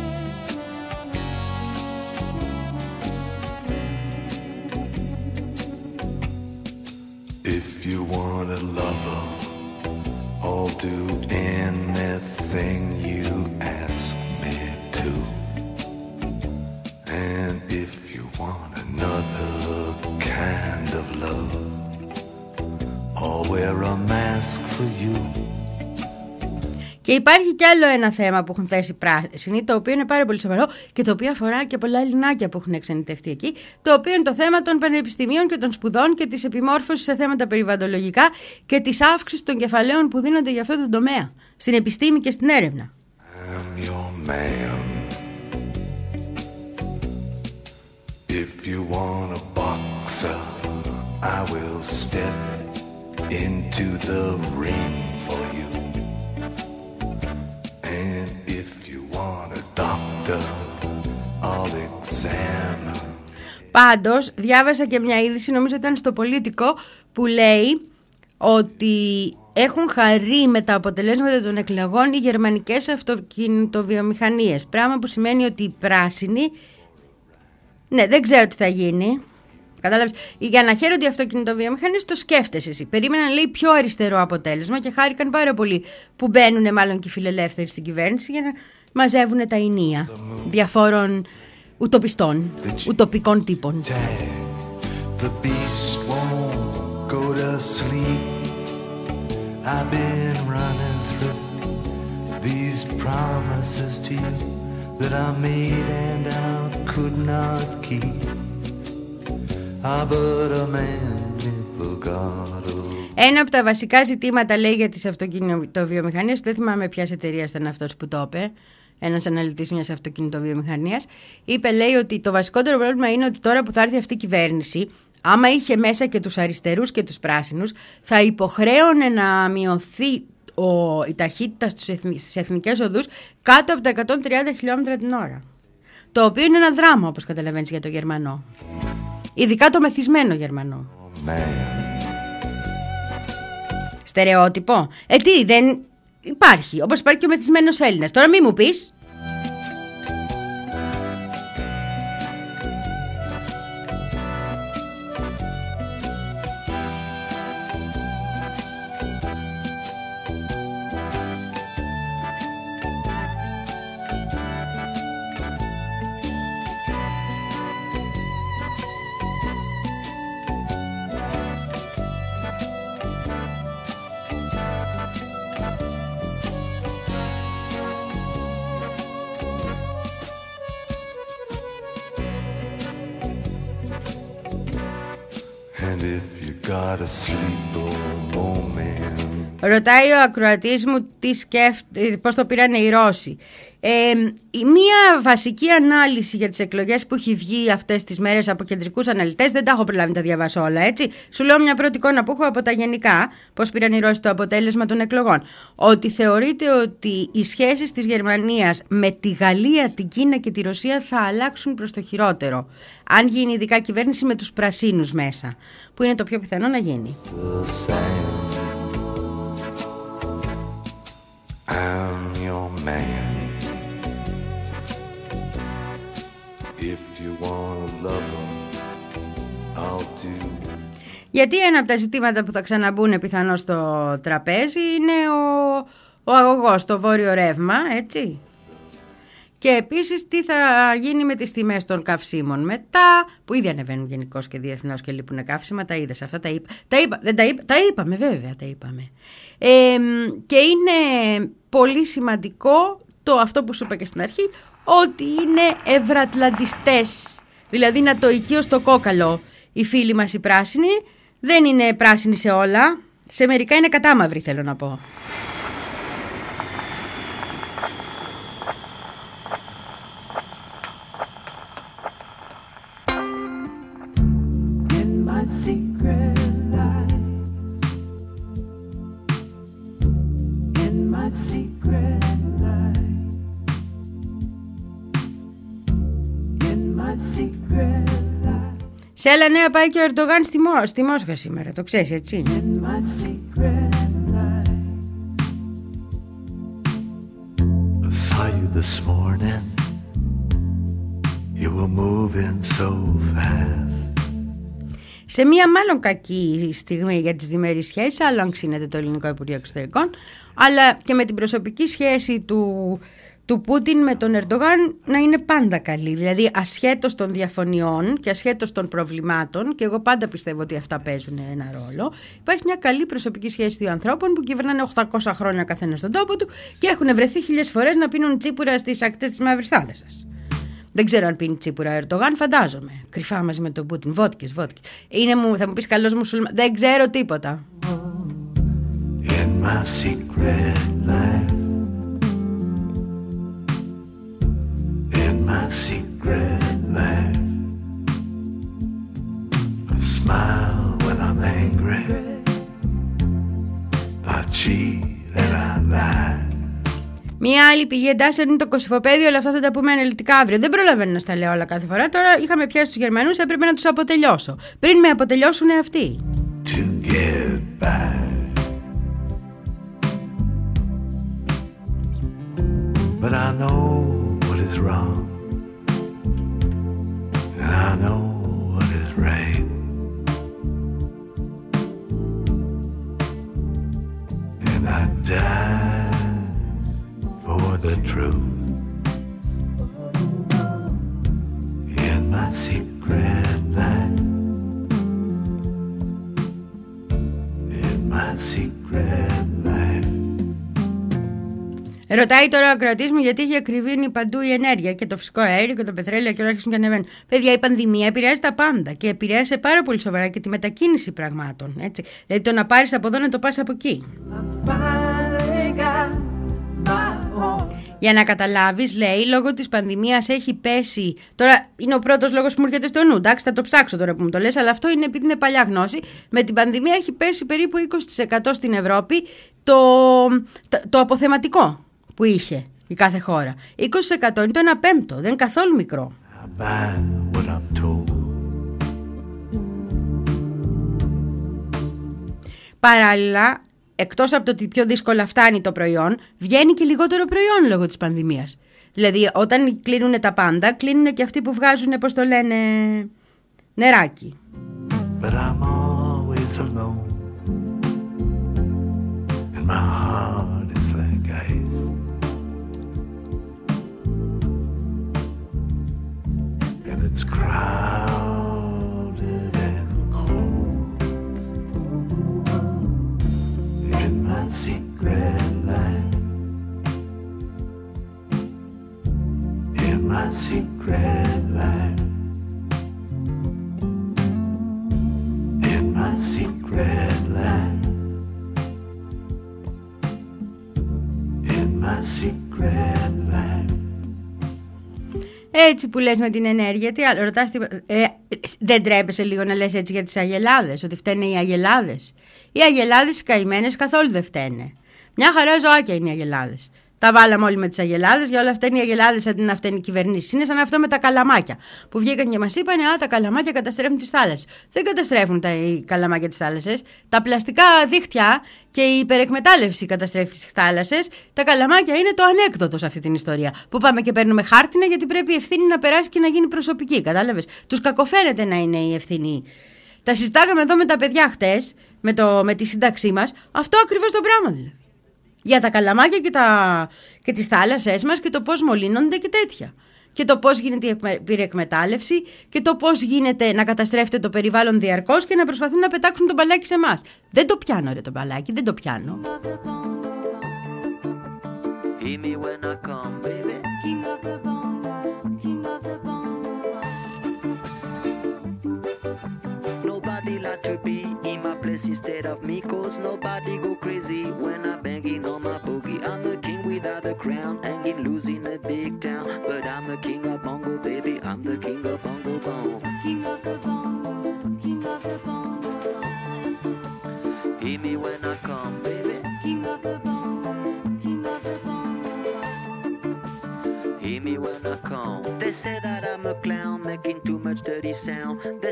If you want a lover, I'll do anything you ask me to. And if you want another kind of love, I'll wear a mask for you. Και υπάρχει κι άλλο ένα θέμα που έχουν θέσει πράσινοι, το οποίο είναι πάρα πολύ σοβαρό και το οποίο αφορά και πολλά Ελληνάκια που έχουν εξενιτευτεί εκεί, το οποίο είναι το θέμα των πανεπιστημίων και των σπουδών και της επιμόρφωσης σε θέματα περιβαλλοντολογικά και της αύξησης των κεφαλαίων που δίνονται για αυτό το τομέα, στην επιστήμη και στην έρευνα. I'm your man. If you want a boxer, I will step into the ring for you. And if you want a doctor, I'll examine. Πάντως, διάβασα και μια είδηση, νομίζω ήταν στο Πολίτικο, που λέει ότι έχουν χαρεί με τα αποτελέσματα των εκλογών οι γερμανικές αυτοκινητοβιομηχανίες. Πράγμα που σημαίνει ότι οι πράσινοι, ναι, δεν ξέρω τι θα γίνει. Κατάλαβες. Για να χαίρονται οι αυτοκινητοβιομηχανίες, το σκέφτεσαι εσύ. Περίμεναν, λέει, πιο αριστερό αποτέλεσμα και χάρηκαν πάρα πολύ που μπαίνουν μάλλον και οι φιλελεύθεροι στην κυβέρνηση για να μαζεύουν τα ηνία διαφόρων ουτοπιστών, ουτοπικών τύπων. The beast won't go to sleep. I've been running through these promises to you that I made and I could not keep. Ah, but a man never got a... Ένα από τα βασικά ζητήματα, λέει, για τις αυτοκινητοβιομηχανίες, δεν θυμάμαι ποιας εταιρείας ήταν αυτός που το είπε, ένας αναλυτής μιας αυτοκινητοβιομηχανίας, είπε, λέει, ότι το βασικότερο πρόβλημα είναι ότι τώρα που θα έρθει αυτή η κυβέρνηση, άμα είχε μέσα και τους αριστερούς και τους πράσινους, θα υποχρέωνε να μειωθεί ο, η ταχύτητα στις εθνικές οδούς κάτω από τα εκατόν τριάντα χιλιόμετρα την ώρα. Το οποίο είναι ένα δράμα, όπως καταλαβαίνεις, για το Γερμανό. Ειδικά το μεθυσμένο Γερμανό. Man. Στερεότυπο. Ε, τι, δεν υπάρχει. Όπως υπάρχει και ο μεθυσμένος Έλληνας. Τώρα μη μου πεις. Ρωτάει ο ακροατής μου τι σκέφτε, πώς το πήρανε οι Ρώσοι. Ε, μία βασική ανάλυση για τις εκλογές που έχει βγει αυτές τις μέρες από κεντρικούς αναλυτές, δεν τα έχω προλάβει να τα διαβάσω όλα, έτσι. Σου λέω μια πρώτη εικόνα που έχω από τα γενικά, πώς πήραν οι Ρώσοι το αποτέλεσμα των εκλογών. Ότι θεωρείται ότι οι σχέσεις της Γερμανίας με τη Γαλλία, την Κίνα και τη Ρωσία θα αλλάξουν προς το χειρότερο. Αν γίνει ειδικά κυβέρνηση με τους πρασίνους μέσα, που είναι το πιο πιθανό να γίνει. I'm your man. If you want a lover, I'll do. Γιατί ένα από τα ζητήματα που θα ξαναμπούν πιθανώς στο τραπέζι είναι ο, ο αγωγός, το βόρειο ρεύμα, έτσι. Και επίσης τι θα γίνει με τις τιμές των καυσίμων μετά, που ήδη ανεβαίνουν γενικώς και διεθνώς και λείπουν καύσιμα, τα είδες αυτά, τα είπα, τα, είπα, δεν τα, είπα, τα είπαμε βέβαια, τα είπαμε. Ε, και είναι πολύ σημαντικό το αυτό που σου είπα και στην αρχή, ότι είναι ευρατλαντιστές, δηλαδή να το οικείο στο κόκαλο οι φίλοι μας οι πράσινοι, δεν είναι πράσινοι σε όλα, σε μερικά είναι κατάμαυροι θέλω να πω. my secret life. In my secret life. Σε άλλα νέα πάει και ο Ερντογάν στη, Μο... στη Μόσχα σήμερα, το ξέρεις έτσι. In my secret life. I saw you this morning. You were moving so fast. Σε μία μάλλον κακή στιγμή για τις διμερείς σχέσεις, άλλο αν ξύνεται το Ελληνικό Υπουργείο Εξωτερικών, αλλά και με την προσωπική σχέση του, του Πούτιν με τον Ερντογάν να είναι πάντα καλή. Δηλαδή ασχέτως των διαφωνιών και ασχέτως των προβλημάτων, και εγώ πάντα πιστεύω ότι αυτά παίζουν ένα ρόλο, υπάρχει μια καλή προσωπική σχέση δύο ανθρώπων που κυβερνάνε οκτακόσια χρόνια καθένα στον τόπο του και έχουν βρεθεί χίλιες φορές να πίνουν τσίπουρα στις ακτές της Μαύρης Θάλασσας. Δεν ξέρω αν πίνει τσίπουρα ο Ερντογάν, φαντάζομαι. Κρυφά μαζί με τον Πούτιν. Βότκες, βότκες. Είναι μου, θα μου πεις καλός μουσουλμάνος. Δεν ξέρω τίποτα. In my secret life. In my secret life. I smile when I'm angry. I cheat and I lie. Μία άλλη πηγή εντάσεων είναι το Κωσυφοπαίδιο, αλλά αυτά θα τα πούμε αναλυτικά αύριο. Δεν προλαβαίνω να στα λέω όλα κάθε φορά. Τώρα είχαμε πιάσει τους Γερμανούς, έπρεπε να τους αποτελειώσω. Πριν με αποτελειώσουν αυτοί. To get by. But I know what is wrong. And I know what is right. And I die for the truth. In my secret life. In my secret life. Ρωτάει τώρα ο ακροατής μου γιατί έχει ακριβήνει παντού η ενέργεια και το φυσικό αέριο και το πετρέλαιο και όλα αρχίζουν και ανεβαίνουν. Παιδιά, η πανδημία επηρεάζει τα πάντα και επηρεάζει πάρα πολύ σοβαρά και τη μετακίνηση πραγμάτων. Έτσι. Δηλαδή το να πάρεις από εδώ να το πας από εκεί. Για να καταλάβεις, λέει, λόγω της πανδημίας έχει πέσει. Τώρα είναι ο πρώτος λόγος που μου έρχεται στο νου. Εντάξει, θα το ψάξω τώρα που μου το λες, αλλά αυτό είναι επειδή είναι παλιά γνώση. Με την πανδημία έχει πέσει περίπου είκοσι τοις εκατό στην Ευρώπη το, το, το αποθεματικό που είχε η κάθε χώρα. είκοσι τοις εκατό είναι το ένα πέμπτο, δεν είναι καθόλου μικρό. Παράλληλα, εκτός από το ότι πιο δύσκολα φτάνει το προϊόν, βγαίνει και λιγότερο προϊόν λόγω της πανδημίας. Δηλαδή, όταν κλείνουν τα πάντα, κλείνουν και αυτοί που βγάζουν, πώς το λένε, νεράκι. But I'm always alone. And my heart is like ice. And it's crowded and cold. In my secret life. In my secret life. In my secret life. In my secret life. Έτσι που λες με την ενέργεια, τι άλλο, ρωτάς, ε, δεν τρέπεσαι λίγο να λες έτσι για τις αγελάδες, ότι φταίνε οι αγελάδες? Οι αγελάδες οι καημένες καθόλου δεν φταίνε. Μια χαρά ζωάκια είναι οι αγελάδες. Τα βάλαμε όλοι με τις αγελάδες, για όλα αυτά είναι οι αγελάδες αντί να φταίνουν οι κυβερνήσεις. Είναι σαν αυτό με τα καλαμάκια που βγήκαν και μας είπαν: α, τα καλαμάκια καταστρέφουν τις θάλασσες. Δεν καταστρέφουν τα οι καλαμάκια τις θάλασσες. Τα πλαστικά δίχτυα και η υπερεκμετάλλευση καταστρέφει τις θάλασσες. Τα καλαμάκια είναι το ανέκδοτο σε αυτή την ιστορία. Που πάμε και παίρνουμε χάρτινα γιατί πρέπει η ευθύνη να περάσει και να γίνει προσωπική. Κατάλαβες? Τους κακοφαίνεται να είναι η ευθύνη. Τα συζητάγαμε εδώ με τα παιδιά χτες, με, με τη σύνταξή μας. Αυτό ακριβώς το πράγμα δηλαδή. Για τα καλαμάκια και, τα, και τις θάλασσές μας και το πώς μολύνονται και τέτοια. Και το πώς γίνεται η πυρεκμετάλλευση και το πώς γίνεται να καταστρέφεται το περιβάλλον διαρκώς και να προσπαθούν να πετάξουν το μπαλάκι σε εμάς. Δεν το πιάνω ρε το μπαλάκι, δεν το πιάνω. Nobody like to be in my place instead of me, cause nobody go crazy when I'm banging on my boogie. I'm a king without a crown, hanging loose in a big town, but I'm a king of bongo, baby, I'm the king of bongo bong. King of the bongo, king of the bongo. Hear me when I come, baby. King of the bongo, king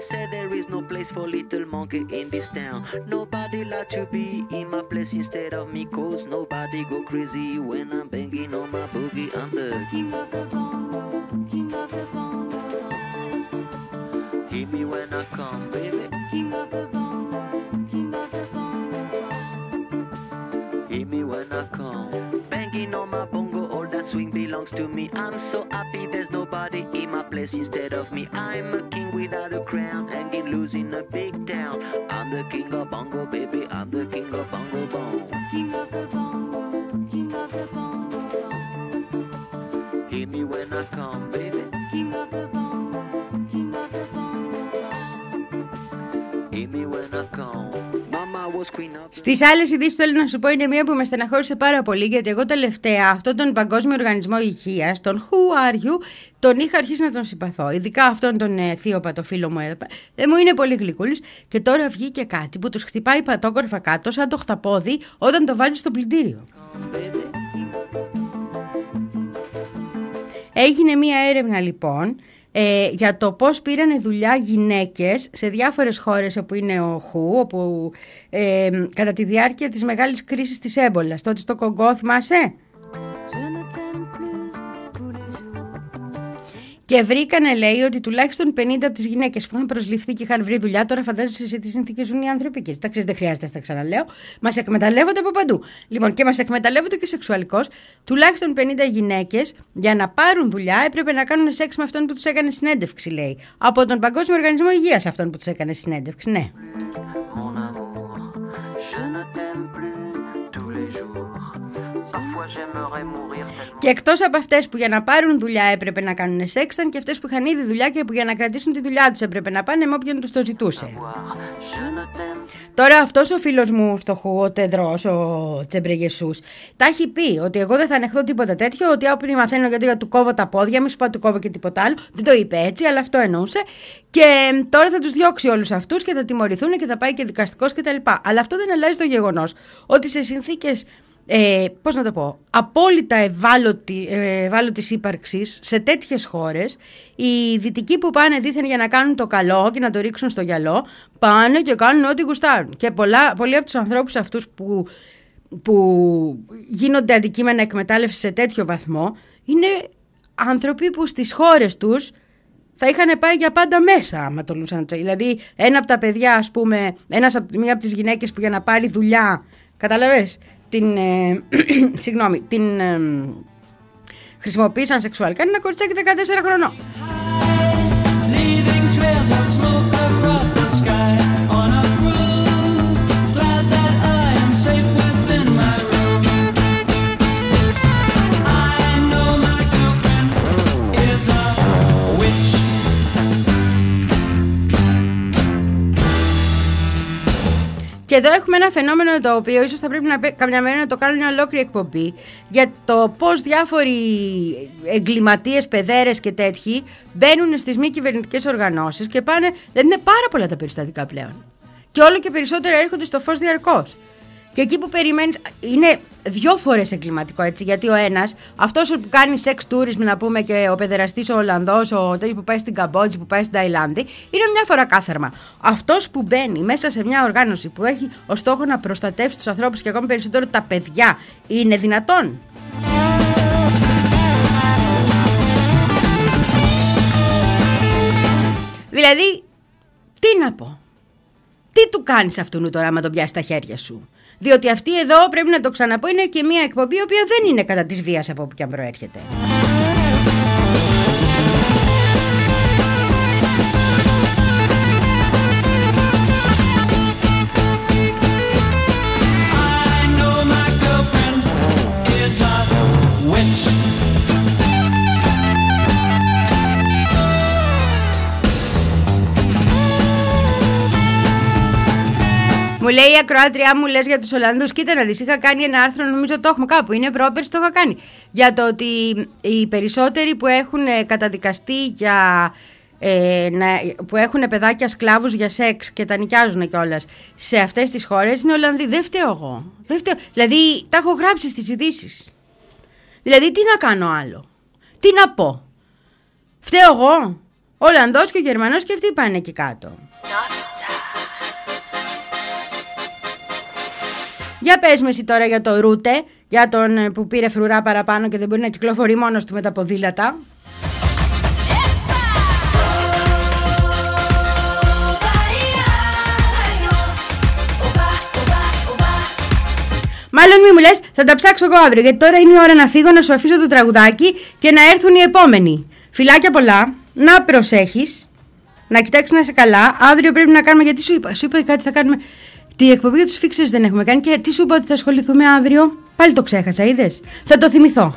say there is no place for little monkey in this town. Nobody like to be in my place instead of me, cause nobody go crazy when I'm banging on my boogie. I'm the king of the bongo, king of the bongo. Hear me when I come, baby. King of the bongo, king of the bongo. Hear me when I come, banging on my bongo. All that swing belongs to me. I'm so happy there's nobody in my place instead of me. I'm a king without a crown, hanging loose in a big town. I'm the king of bongo, baby. I'm the king of bongo bong. King of the bongo, king of the bongo bong. Hear me when I come, baby. King of the bongo, king of the bongo bong. Hear me when I come. Mama was queen of. Στις άλλες ειδήσεις θέλω να σου πω είναι μία που με στεναχώρησε πάρα πολύ, γιατί εγώ τελευταία αυτόν τον Παγκόσμιο Οργανισμό Υγείας, τον Who Are You, τον είχα αρχίσει να τον συμπαθώ. Ειδικά αυτόν τον ε, θείοπα, το φίλο μου έδωπα. Ε, μου είναι πολύ γλυκούλης και τώρα βγήκε κάτι που τους χτυπάει πατόκορφα κάτω σαν το χταπόδι όταν το βάζεις στο πλυντήριο. Έγινε μία έρευνα λοιπόν ε, για το πώς πήρανε δουλειά γυναίκες σε διάφορες χώρες όπου είναι ο Χου, όπου ε, κατά τη διάρκεια της μεγάλης κρίσης της έμπολας, τότε στο Κογκό, θυμάσαι? Και βρήκανε, λέει, ότι τουλάχιστον πενήντα από τις γυναίκες που είχαν προσληφθεί και είχαν βρει δουλειά, τώρα φαντάζεσαι σε τι συνθήκες ζουν οι άνθρωποι και εντάξει, δεν χρειάζεται να τα ξαναλέω, μας εκμεταλλεύονται από παντού. Λοιπόν, και μας εκμεταλλεύονται και σεξουαλικώς. Τουλάχιστον πενήντα γυναίκες για να πάρουν δουλειά έπρεπε να κάνουν σεξ με αυτόν που τους έκανε συνέντευξη, λέει. Από τον Παγκόσμιο Οργανισμό Υγείας αυτόν που τους έκανε συνέντευξη, ναι. Και εκτός από αυτές που για να πάρουν δουλειά έπρεπε να κάνουν σεξ, ήταν και αυτές που είχαν ήδη δουλειά και που για να κρατήσουν τη δουλειά τους έπρεπε να πάνε με όποιον τους το ζητούσε. Τώρα αυτός ο φίλος μου στο Χου, ο Τεδρός, ο Τσεμπρεγεσούς, τα έχει πει ότι εγώ δεν θα ανεχθώ τίποτα τέτοιο, ότι όποιον μαθαίνω γιατί για του κόβω τα πόδια, μη σου πω του κόβω και τίποτα άλλο. Δεν το είπε έτσι, αλλά αυτό εννοούσε. Και τώρα θα τους διώξει όλους αυτούς και θα τιμωρηθούν και θα πάει και δικαστικός κτλ. Αλλά αυτό δεν αλλάζει το γεγονός ότι σε συνθήκες. Ε, πώς να το πω, απόλυτα ευάλωτη, ευάλωτης ύπαρξης σε τέτοιες χώρες, οι δυτικοί που πάνε δήθεν για να κάνουν το καλό και να το ρίξουν στο γυαλό, πάνε και κάνουν ό,τι γουστάρουν. Και πολλά, πολλοί από τους ανθρώπους αυτούς που, που γίνονται αντικείμενα εκμετάλλευση σε τέτοιο βαθμό, είναι άνθρωποι που στις χώρες τους θα είχαν πάει για πάντα μέσα, άμα το λούσαν. Δηλαδή, ένα από τα παιδιά, ας πούμε, ένας, μία από τις γυναίκες που για να πάρει δουλειά, καταλαβες, την, ε, συγγνώμη, την ε, χρησιμοποίησαν σεξουαλικά, είναι ένα κοριτσάκι δεκατέσσερα χρονών. Και εδώ έχουμε ένα φαινόμενο το οποίο ίσως θα πρέπει να, καμιά μέρα να το κάνουν μια ολόκληρη εκπομπή, για το πώς διάφοροι εγκληματίες, παιδέρες και τέτοιοι μπαίνουν στις μη κυβερνητικές οργανώσεις και πάνε, δηλαδή είναι πάρα πολλά τα περιστατικά πλέον. Και όλο και περισσότερα έρχονται στο φως διαρκώς. Και εκεί που περιμένεις, είναι δυο φορές εγκληματικό, έτσι, γιατί ο ένας, αυτός που κάνει σεξ tourism, να πούμε, και ο παιδεραστής ο Ολλανδός, ο τέτοιος που πάει στην Καμπότζη, που πάει στην Ταϊλάνδη, είναι μια φορά κάθαρμα. Αυτός που μπαίνει μέσα σε μια οργάνωση που έχει ως στόχο να προστατεύσει τους ανθρώπους και ακόμη περισσότερο τα παιδιά, είναι δυνατόν? Δηλαδή, τι να πω, τι του κάνεις αυτού τώρα άμα τον πιάσει στα χέρια σου? Διότι αυτή εδώ, πρέπει να το ξαναπώ, είναι και μια εκπομπή η οποία δεν είναι κατά της βίας από όπου και αν προέρχεται. I know my girlfriend is a witch. Μου λέει η ακροάτριά μου, λες για τους Ολλανδούς. Κοίτα να δεις, είχα κάνει ένα άρθρο, νομίζω το έχουμε κάπου, είναι πρόπερση, το είχα κάνει. Για το ότι οι περισσότεροι που έχουν καταδικαστεί για, ε, να, που έχουν παιδάκια σκλάβους για σεξ και τα νοικιάζουν κιόλας σε αυτές τις χώρες είναι Ολλανδοί. Δεν φταίω εγώ. Δεν φταίω. Δηλαδή τα έχω γράψει στις ειδήσεις. Δηλαδή τι να κάνω άλλο? Τι να πω? Φταίω εγώ? Ο Ολλανδός και ο Γερμανός και αυτοί πάνε εκεί κάτω. Για πες με εσύ τώρα για το Ρούτε, για τον που πήρε φρουρά παραπάνω και δεν μπορεί να κυκλοφορεί μόνος του με τα ποδήλατα. Μάλλον μη μου λες, θα τα ψάξω εγώ αύριο, γιατί τώρα είναι η ώρα να φύγω, να σου αφήσω το τραγουδάκι και να έρθουν οι επόμενοι. Φιλάκια πολλά, να προσέχεις, να κοιτάξεις να είσαι καλά. Αύριο πρέπει να κάνουμε, γιατί σου είπα, σου είπα κάτι θα κάνουμε. Τη εκπομπή για τους φίξερς δεν έχουμε κάνει και τι σου είπα ότι θα ασχοληθούμε αύριο. Πάλι το ξέχασα, είδες. Θα το θυμηθώ.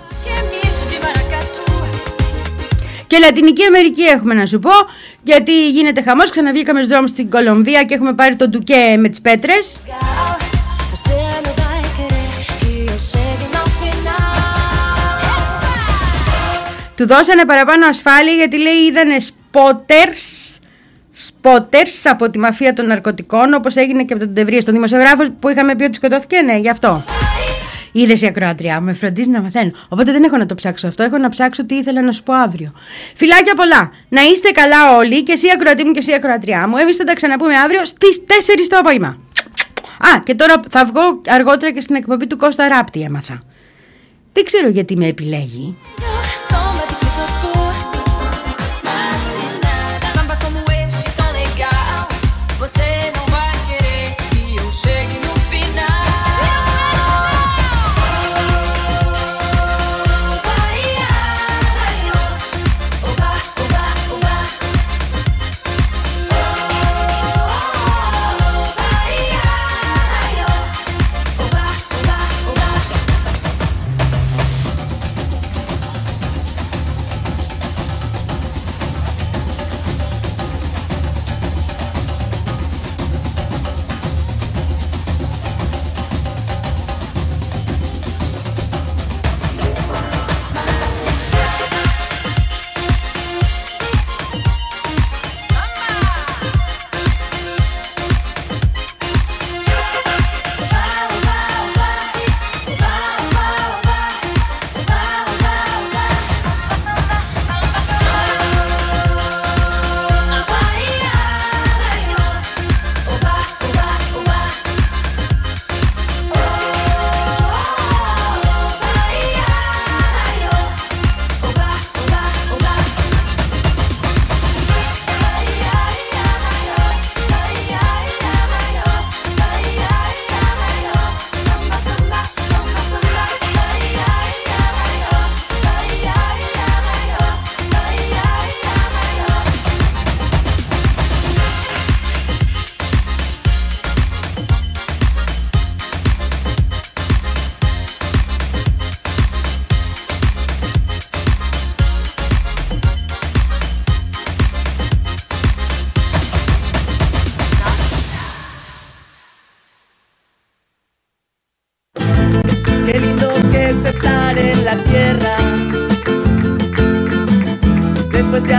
Και Λατινική Αμερική έχουμε να σου πω, γιατί γίνεται χαμός. Ξαναβγήκαμε στους δρόμους στην Κολομβία και έχουμε πάρει το ντουκέ με τις πέτρες. Του δώσανε παραπάνω ασφάλεια γιατί λέει είδανε spotters, spotters από τη μαφία των ναρκωτικών, όπως έγινε και από τον Τεβρία, στον δημοσιογράφο που είχαμε πει ότι σκοτώθηκε. Ναι, γι' αυτό. Είδες η ακροάτριά μου, με φροντίζει να μαθαίνω. Οπότε δεν έχω να το ψάξω αυτό, έχω να ψάξω τι ήθελα να σου πω αύριο. Φιλάκια πολλά. Να είστε καλά όλοι, και εσύ ακροατή μου και εσύ ακροατριά μου. Εμείς θα τα ξαναπούμε αύριο στις τέσσερις το απόγευμα. Α, και τώρα θα βγω αργότερα και στην εκπομπή του Κώστα Ράπτη, έμαθα. Δεν ξέρω γιατί με επιλέγει. Qué lindo que es estar en la tierra.